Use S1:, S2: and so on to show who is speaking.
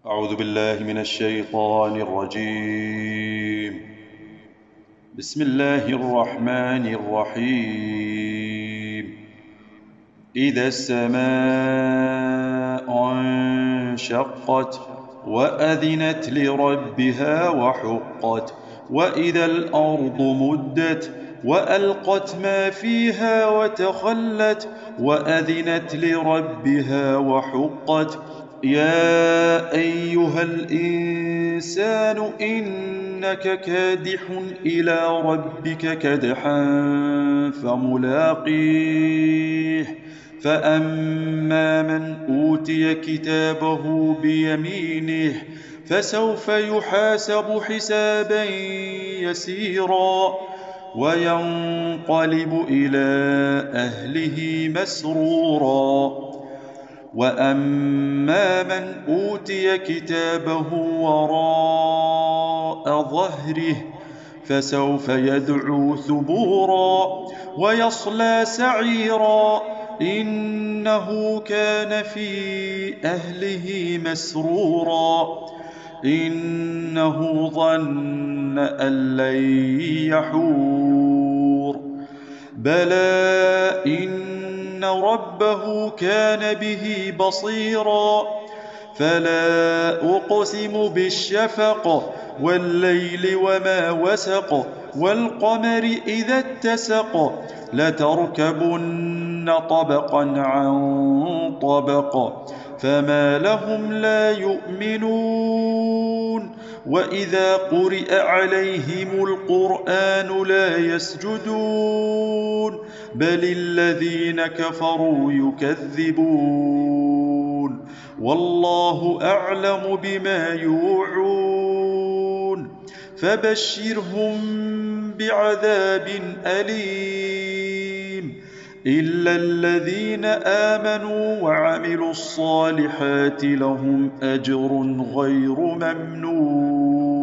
S1: أعوذ بالله من الشيطان الرجيم. بسم الله الرحمن الرحيم. إذا السماء انشقت وأذنت لربها وحقت وإذا الأرض مدت وألقت ما فيها وتخلت وأذنت لربها وحقت يا أيها الإنسان إنك كادح إلى ربك كدحا فملاقيه فأما من أوتي كتابه بيمينه فسوف يحاسب حسابا يسيرا وينقلب إلى أهله مسرورا وأما من أوتي كتابه وراء ظهره فسوف يدعو ثبورا ويصلى سعيرا إنه كان في أهله مسرورا إنه ظن أن لن يحور بلى إن ربه كان به بصيرا فلا أقسم بالشفق والليل وما وسق والقمر إذا اتسق لتركبن طبقا عن طبق فما لهم لا يؤمنون وإذا قرئ عليهم القرآن لا يسجدون بل الذين كفروا يكذبون والله أعلم بما يوعون فبشرهم بعذاب أليم إلا الذين آمنوا وعملوا الصالحات لهم أجر غير ممنون.